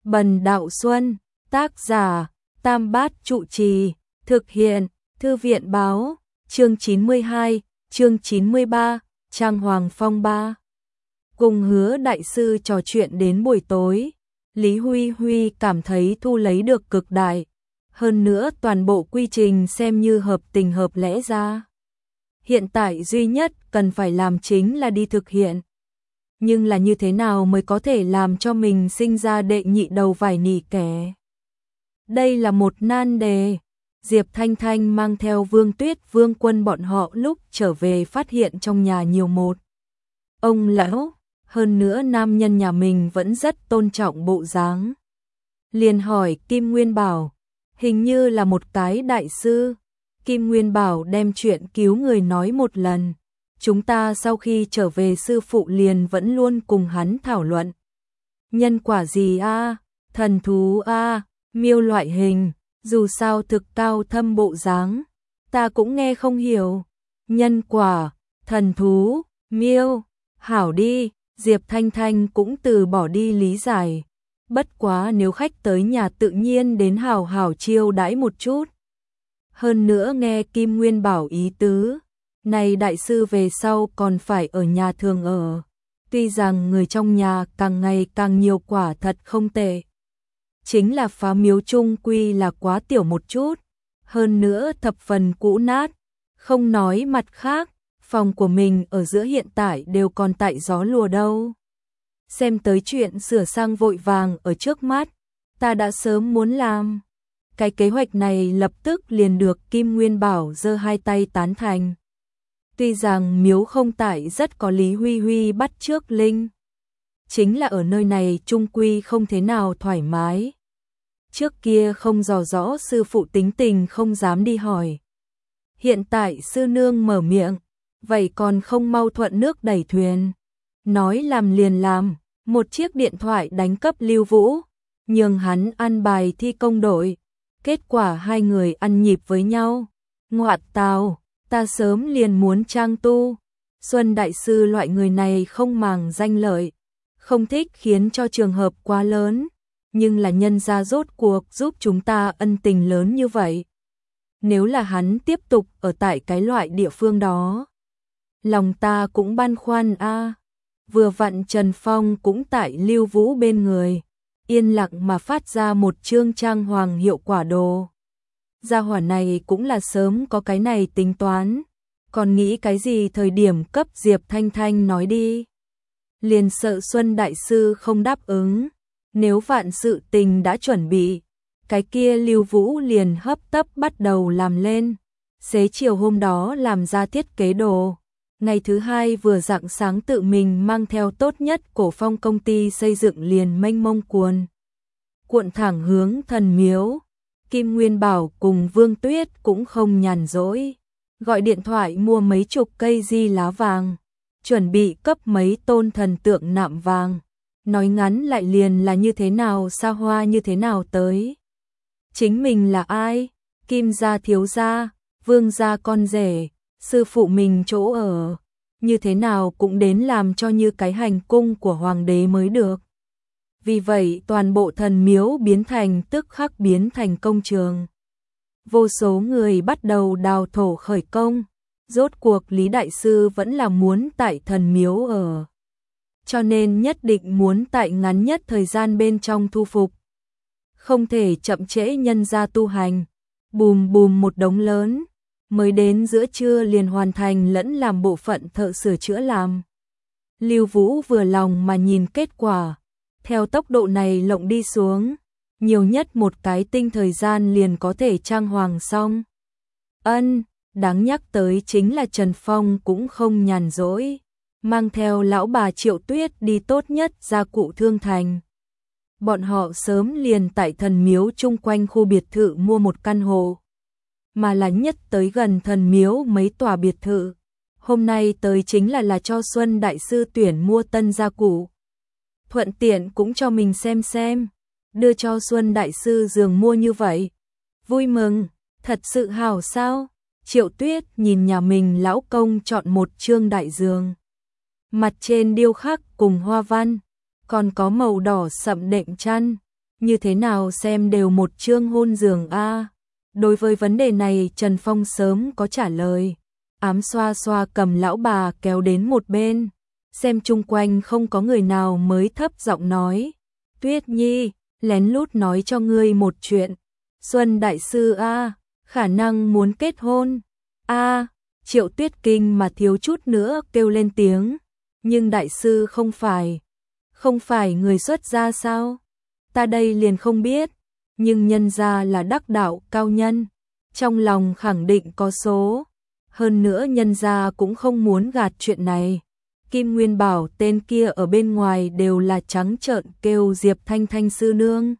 Bần Đạo Xuân, tác giả, Tam Bát Trụ Trì, thực hiện, Thư viện báo, chương 92, chương 93, Trang Hoàng Phong Ba. Cùng Hứa đại sư trò chuyện đến buổi tối, Lý Huy Huy cảm thấy thu lấy được cực đại. Hơn nữa toàn bộ quy trình xem như hợp tình hợp lẽ ra. Hiện tại duy nhất cần phải làm chính là đi thực hiện. Nhưng là như thế nào mới có thể làm cho mình sinh ra đệ nhị đầu vải nỉ kẻ? Đây là một nan đề. Diệp Thanh Thanh mang theo Vương Tuyết, Vương Quân bọn họ lúc trở về phát hiện trong nhà nhiều một ông lão, hơn nữa nam nhân nhà mình vẫn rất tôn trọng bộ dáng. Liền hỏi Kim Nguyên Bảo, hình như là một cái đại sư. Kim Nguyên Bảo đem chuyện cứu người nói một lần. Chúng ta sau khi trở về sư phụ liền vẫn luôn cùng hắn thảo luận. Nhân quả gì a, thần thú a, miêu loại hình, dù sao thực cao thâm bộ dáng, ta cũng nghe không hiểu. Nhân quả, thần thú, miêu, hảo đi, Diệp Thanh Thanh cũng từ bỏ đi lý giải. Bất quá nếu khách tới nhà tự nhiên đến hảo hảo chiêu đãi một chút. Hơn nữa nghe Kim Nguyên Bảo ý tứ, này đại sư về sau còn phải ở nhà thường ở. Tuy rằng người trong nhà càng ngày càng nhiều quả thật không tệ. Chính là phá miếu chung quy là quá tiểu một chút. Hơn nữa thập phần cũ nát. Không nói mặt khác, phòng của mình ở giữa hiện tại đều còn tại gió lùa đâu. Xem tới chuyện sửa sang vội vàng ở trước mắt, ta đã sớm muốn làm. Cái kế hoạch này lập tức liền được Kim Nguyên Bảo giơ hai tay tán thành. Tuy rằng miếu không tại rất có Lý Huy Huy bắt chước linh. Chính là ở nơi này chung quy không thế nào thoải mái. Trước kia không dò rõ sư phụ tính tình không dám đi hỏi. Hiện tại sư nương mở miệng, vậy còn không mau thuận nước đẩy thuyền. Nói làm liền làm, một chiếc điện thoại đánh cấp Lưu Vũ, nhường hắn ăn bài thi công đội. Kết quả hai người ăn nhịp với nhau. Ngoạn tào, ta sớm liền muốn trang tu. Xuân đại sư loại người này không màng danh lợi, không thích khiến cho trường hợp quá lớn, nhưng là nhân gia rốt cuộc giúp chúng ta ân tình lớn như vậy. Nếu là hắn tiếp tục ở tại cái loại địa phương đó, lòng ta cũng băn khoăn a. Vừa vặn Trần Phong cũng tại Lưu Vũ bên người, yên lặng mà phát ra một chương trang hoàng hiệu quả đồ. Gia hỏa này cũng là sớm có cái này tính toán, còn nghĩ cái gì thời điểm cấp Diệp Thanh Thanh nói đi. Liền sợ Xuân đại sư không đáp ứng, nếu vạn sự tình đã chuẩn bị, cái kia Lưu Vũ liền hấp tấp bắt đầu làm lên. Xế chiều hôm đó làm ra thiết kế đồ. Ngày thứ hai vừa rạng sáng tự mình mang theo tốt nhất cổ phong công ty xây dựng liền mênh mông cuộn thẳng hướng thần miếu. Kim Nguyên Bảo cùng Vương Tuyết cũng không nhàn rỗi, gọi điện thoại mua mấy chục cây di lá vàng, chuẩn bị cấp mấy tôn thần tượng nạm vàng. Nói ngắn lại liền là như thế nào xa hoa như thế nào tới. Chính mình là ai? Kim gia thiếu gia, Vương gia con rể, sư phụ mình chỗ ở, như thế nào cũng đến làm cho như cái hành cung của hoàng đế mới được. Vì vậy toàn bộ thần miếu biến thành tức khắc biến thành công trường. Vô số người bắt đầu đào thổ khởi công, rốt cuộc Lý đại sư vẫn là muốn tại thần miếu ở. Cho nên nhất định muốn tại ngắn nhất thời gian bên trong thu phục. Không thể chậm trễ nhân gia tu hành. Bùm bùm một đống lớn, mới đến giữa trưa liền hoàn thành lẫn làm bộ phận thợ sửa chữa làm. Lưu Vũ vừa lòng mà nhìn kết quả, theo tốc độ này lộng đi xuống, nhiều nhất một cái tinh thời gian liền có thể trang hoàng xong. Đáng nhắc tới chính là Trần Phong cũng không nhàn rỗi, mang theo lão bà Triệu Tuyết đi tốt nhất gia cụ thương thành. Bọn họ sớm liền tại thần miếu chung quanh khu biệt thự mua một căn hộ, mà là nhất tới gần thần miếu mấy tòa biệt thự. Hôm nay tới chính là cho Xuân đại sư tuyển mua tân gia cụ. Thuận tiện cũng cho mình xem, đưa cho Xuân đại sư giường mua như vậy. Vui mừng, thật sự hảo sao? Triệu Tuyết nhìn nhà mình lão công chọn một trương đại giường. Mặt trên điêu khắc cùng hoa văn, còn có màu đỏ sậm đệm chăn, Như thế nào xem đều một chương hôn giường a. Đối với vấn đề này Trần Phong sớm có trả lời. Ám xoa xoa cầm lão bà kéo đến một bên, xem chung quanh không có người nào mới thấp giọng nói. Tuyết Nhi, lén lút nói cho ngươi một chuyện. Xuân đại sư a, khả năng muốn kết hôn. A, Triệu Tuyết kinh mà thiếu chút nữa kêu lên tiếng. Nhưng đại sư không phải người xuất gia sao? Ta đây liền không biết, nhưng nhân gia là đắc đạo cao nhân, trong lòng khẳng định có số. Hơn nữa nhân gia cũng không muốn gạt chuyện này. Kim Nguyên bảo tên kia ở bên ngoài đều là trắng trợn kêu Diệp Thanh Thanh sư nương.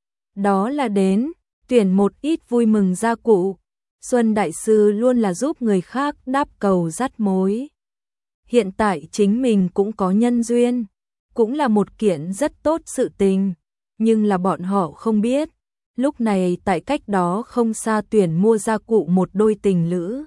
Đó là đến, tuyển một ít vui mừng gia cụ. Xuân đại sư luôn là giúp người khác đáp cầu dắt mối. Hiện tại chính mình cũng có nhân duyên, cũng là một kiện rất tốt sự tình, nhưng là bọn họ không biết. Lúc này tại cách đó không xa tuyển mua gia cụ một đôi tình lữ.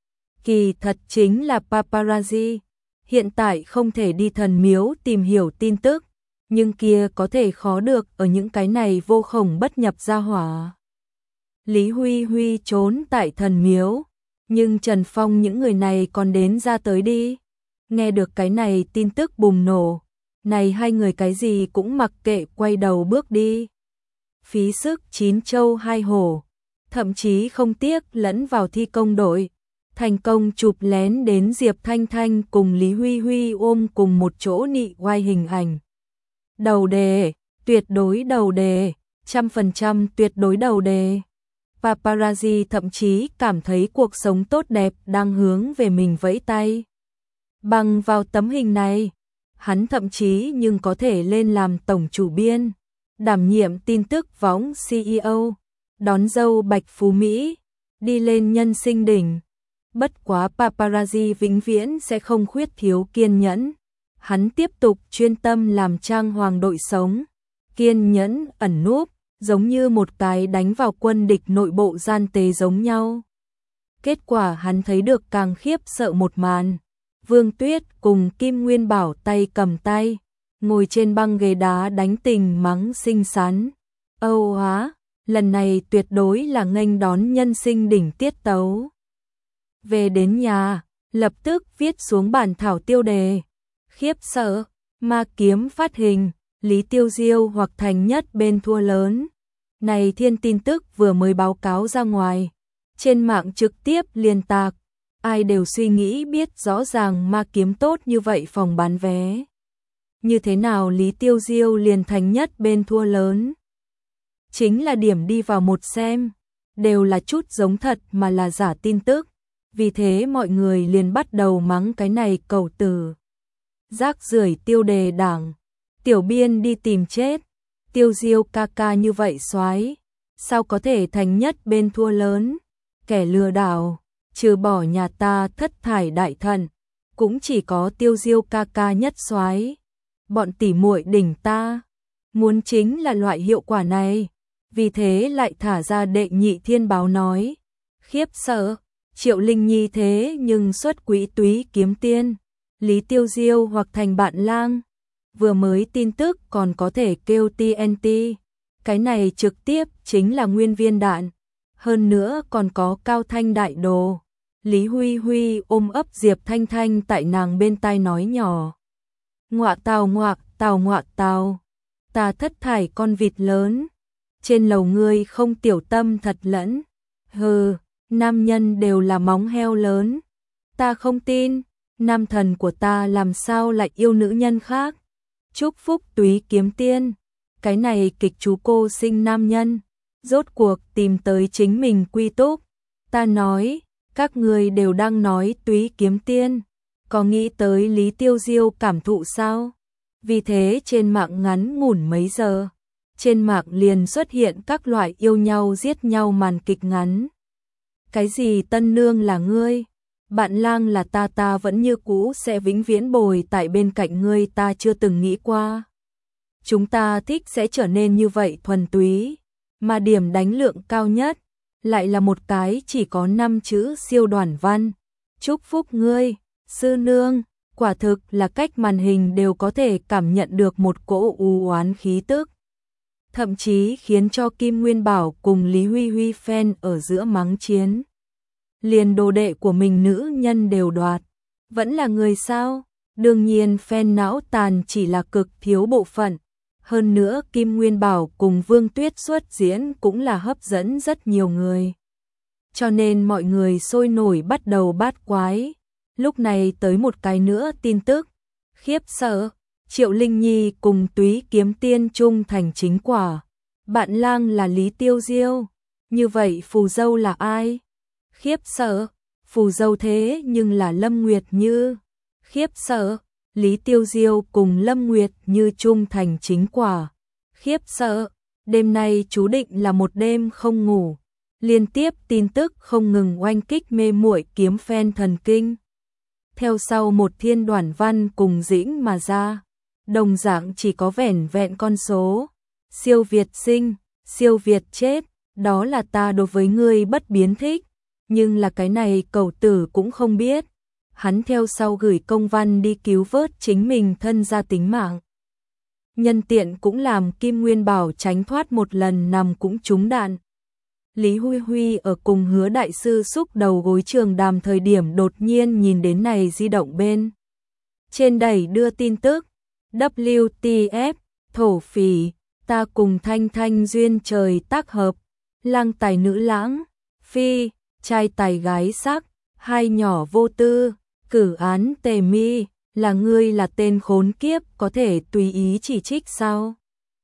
Kỳ thật chính là paparazzi. Hiện tại không thể đi thần miếu tìm hiểu tin tức, nhưng kia có thể khó được ở những cái này vô khổng bất nhập gia hỏa. Lý Huy Huy trốn tại thần miếu, nhưng Trần Phong những người này còn đến ra tới đi. Nghe được cái này tin tức bùng nổ, này hai người cái gì cũng mặc kệ quay đầu bước đi. Phí sức 9 châu 2 hổ, thậm chí không tiếc lẫn vào thi công đội. Thành công chụp lén đến Diệp Thanh Thanh cùng Lý Huy Huy ôm cùng một chỗ nị oai hình ảnh. Đầu đề, tuyệt đối đầu đề, 100% tuyệt đối đầu đề. Paparazzi thậm chí cảm thấy cuộc sống tốt đẹp đang hướng về mình vẫy tay. Bằng vào tấm hình này, hắn thậm chí nhưng có thể lên làm tổng chủ biên, đảm nhiệm tin tức võng CEO, đón dâu Bạch Phú Mỹ, đi lên nhân sinh đỉnh. Bất quá paparazzi vĩnh viễn sẽ không khuyết thiếu kiên nhẫn. Hắn tiếp tục chuyên tâm làm trang hoàng đội sống, kiên nhẫn ẩn núp, giống như một cái đánh vào quân địch nội bộ gian tế giống nhau. Kết quả hắn thấy được càng khiếp sợ một màn. Vương Tuyết cùng Kim Nguyên Bảo tay cầm tay, ngồi trên băng ghế đá đánh tình mắng xinh xắn. Âu hóa, lần này tuyệt đối là nghênh đón nhân sinh đỉnh tiết tấu. Về đến nhà, lập tức viết xuống bản thảo tiêu đề. Khiếp sợ, ma kiếm phát hình, Lý Tiêu Diêu hoặc thành nhất bên thua lớn. Này thiên tin tức vừa mới báo cáo ra ngoài, trên mạng trực tiếp liên tạc, ai đều suy nghĩ biết rõ ràng ma kiếm tốt như vậy phòng bán vé. Như thế nào Lý Tiêu Diêu liền thành nhất bên thua lớn? Chính là điểm đi vào một xem, đều là chút giống thật mà là giả tin tức. Vì thế mọi người liền bắt đầu mắng cái này cầu từ. Rác rưởi tiêu đề đảng, tiểu biên đi tìm chết, Tiêu Diêu ca ca như vậy soái, sao có thể thành nhất bên thua lớn, kẻ lừa đảo, trừ bỏ nhà ta thất thải đại thần, cũng chỉ có Tiêu Diêu ca ca nhất soái, bọn tỉ muội đỉnh ta, muốn chính là loại hiệu quả này, vì thế lại thả ra đệ nhị thiên báo nói, khiếp sợ. Triệu Linh Nhi thế nhưng xuất quỹ túy kiếm tiên, Lý Tiêu Diêu hoặc thành bạn lang. Vừa mới tin tức còn có thể kêu TNT, cái này trực tiếp chính là nguyên viên đạn. Hơn nữa còn có cao thanh đại đồ. Lý Huy Huy ôm ấp Diệp Thanh Thanh tại nàng bên tai nói nhỏ. Ngọa tào, ta thất thải con vịt lớn. Trên lầu ngươi không tiểu tâm thật lẫn. Hừ. Nam nhân đều là móng heo lớn. Ta không tin, nam thần của ta làm sao lại yêu nữ nhân khác. Chúc phúc túy kiếm tiên. Cái này kịch chú cô sinh nam nhân. Rốt cuộc tìm tới chính mình quy túc. Ta nói, các người đều đang nói túy kiếm tiên. Có nghĩ tới Lý Tiêu Diêu cảm thụ sao? Vì thế trên mạng ngắn ngủn mấy giờ, trên mạng liền xuất hiện các loại yêu nhau giết nhau màn kịch ngắn. Cái gì tân nương là ngươi, bạn lang là ta vẫn như cũ sẽ vĩnh viễn bồi tại bên cạnh ngươi, ta chưa từng nghĩ qua. Chúng ta thích sẽ trở nên như vậy thuần túy, mà điểm đánh lượng cao nhất lại là một cái chỉ có 5 chữ siêu đoản văn. Chúc phúc ngươi, sư nương, quả thực là cách màn hình đều có thể cảm nhận được một cỗ u oán khí tức. thậm chí khiến cho Kim Nguyên Bảo cùng Lý Huy Huy fan ở giữa mắng chiến. Liền đồ đệ của mình nữ nhân đều đoạt, vẫn là người sao? Đương nhiên fan não tàn chỉ là cực thiếu bộ phận. Hơn nữa Kim Nguyên Bảo cùng Vương Tuyết xuất diễn cũng là hấp dẫn rất nhiều người. Cho nên mọi người sôi nổi bắt đầu bát quái. Lúc này tới một cái nữa tin tức. Khiếp sợ, Triệu Linh Nhi cùng Túy Kiếm Tiên chung thành chính quả. Bạn lang là Lý Tiêu Diêu. Như vậy phù dâu là ai? Khiếp sợ, phù dâu thế nhưng là Lâm Nguyệt Như. Khiếp sợ, Lý Tiêu Diêu cùng Lâm Nguyệt Như chung thành chính quả. Khiếp sợ, đêm nay chú định là một đêm không ngủ. Liên tiếp tin tức không ngừng oanh kích mê muội kiếm fan thần kinh. Theo sau một thiên đoản văn cùng dĩnh mà ra, đồng dạng chỉ có vẻn vẹn con số. Siêu Việt sinh, siêu Việt chết, đó là ta đối với ngươi bất biến thích. Nhưng là cái này cẩu tử cũng không biết. Hắn theo sau gửi công văn đi cứu vớt chính mình thân ra tính mạng. Nhân tiện cũng làm Kim Nguyên Bảo tránh thoát một lần nằm cũng trúng đạn. Lý Huy Huy ở cùng Hứa đại sư xúc đầu gối trường đàm thời điểm đột nhiên nhìn đến này di động bên trên đẩy đưa tin tức. WTF, thổ phỉ, ta cùng Thanh Thanh duyên trời tác hợp, lang tài nữ lãng, phi, trai tài gái sắc, hai nhỏ vô tư, cử án tề mi, là ngươi là tên khốn kiếp có thể tùy ý chỉ trích sao?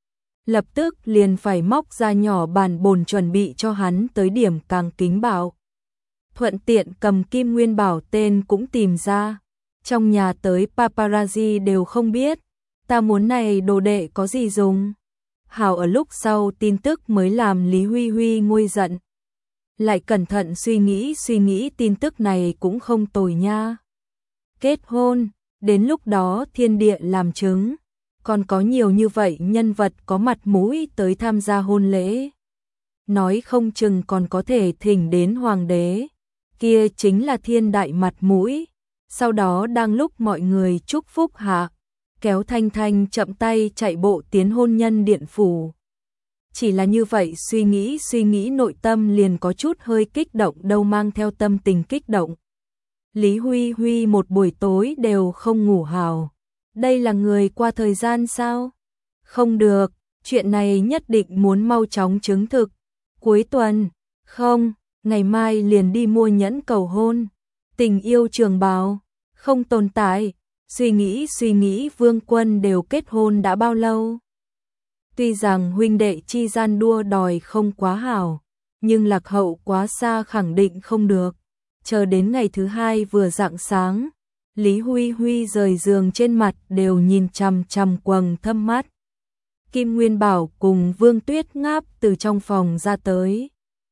Lập tức liền phải móc ra nhỏ bản bồn chuẩn bị cho hắn tới điểm càng kính bảo. Thuận tiện cầm Kim Nguyên Bảo tên cũng tìm ra. Trong nhà tới paparazzi đều không biết. Ta muốn này đồ đệ có gì dùng. Hảo ở lúc sau tin tức mới làm Lý Huy Huy nguôi giận. Lại cẩn thận suy nghĩ tin tức này cũng không tồi nha. Kết hôn, đến lúc đó thiên địa làm chứng. Còn có nhiều như vậy nhân vật có mặt mũi tới tham gia hôn lễ. Nói không chừng còn có thể thỉnh đến hoàng đế. Kia chính là thiên đại mặt mũi. Sau đó đang lúc mọi người chúc phúc hạ, kéo Thanh Thanh chậm tay chạy bộ tiến hôn nhân điện phủ. Chỉ là như vậy suy nghĩ nội tâm liền có chút hơi kích động đâu mang theo tâm tình kích động. Lý Huy Huy một buổi tối đều không ngủ hào. Đây là người qua thời gian sao? Không được, chuyện này nhất định muốn mau chóng chứng thực. Cuối tuần, không, ngày mai liền đi mua nhẫn cầu hôn. Tình yêu trường bào, không tồn tại. Suy nghĩ Vương Quân đều kết hôn đã bao lâu? Tuy rằng huynh đệ chi gian đua đòi không quá hảo, nhưng lạc hậu quá xa khẳng định không được. Chờ đến ngày thứ hai vừa rạng sáng, Lý Huy Huy rời giường trên mặt đều nhìn chằm chằm quầng thâm mắt. Kim Nguyên Bảo cùng Vương Tuyết ngáp từ trong phòng ra tới.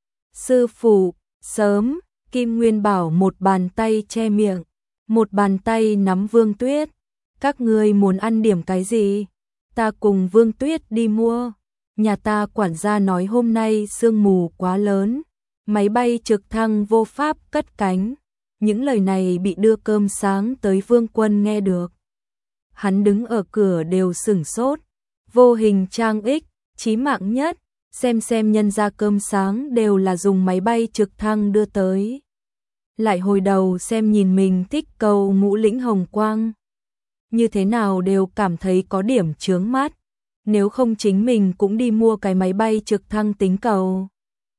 Sư phụ, sớm, Kim Nguyên Bảo một bàn tay che miệng, một bàn tay nắm Vương Tuyết. Các ngươi muốn ăn điểm cái gì? Ta cùng Vương Tuyết đi mua. Nhà ta quản gia nói hôm nay sương mù quá lớn, máy bay trực thăng vô pháp cất cánh. Những lời này bị đưa cơm sáng tới Vương Quân nghe được. Hắn đứng ở cửa đều sửng sốt. Vô hình trang ích, chí mạng nhất, xem nhân ra cơm sáng đều là dùng máy bay trực thăng đưa tới. Lại hồi đầu xem nhìn mình thích cầu ngũ lĩnh hồng quang. Như thế nào đều cảm thấy có điểm chướng mắt. Nếu không chính mình cũng đi mua cái máy bay trực thăng tính cầu.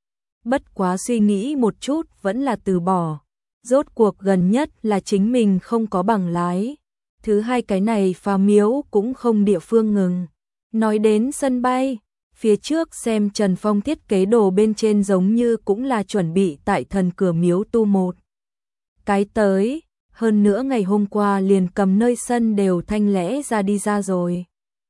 Bất quá suy nghĩ một chút vẫn là từ bỏ. Rốt cuộc gần nhất là chính mình không có bằng lái. Thứ hai cái này phá miếu cũng không địa phương ngừng. Nói đến sân bay, phía trước xem Trần Phong thiết kế đồ bên trên giống như cũng là chuẩn bị tại thần cửa miếu tu một cái tới. Hơn nữa ngày hôm qua liền cầm nơi sân đều thanh lẽ ra đi ra rồi.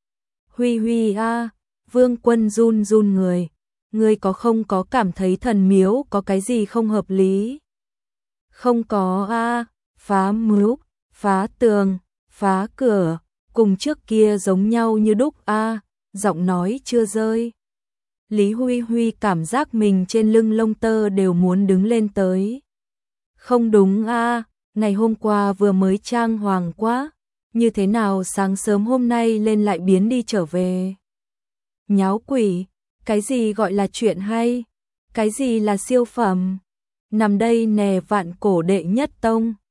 Huy Huy a, Vương Quân run run người. Ngươi không có cảm thấy thần miếu có cái gì không hợp lý? Không có a, phá miếu, phá tường, phá cửa, cùng trước kia giống nhau như đúc a, giọng nói chưa rơi. Lý Huy Huy cảm giác mình trên lưng lông tơ đều muốn đứng lên tới. Không đúng a, ngày hôm qua vừa mới trang hoàng quá, như thế nào sáng sớm hôm nay lên lại biến đi trở về. Nháo quỷ, cái gì gọi là chuyện hay? Cái gì là siêu phẩm? Nằm đây nè vạn cổ đệ nhất tông.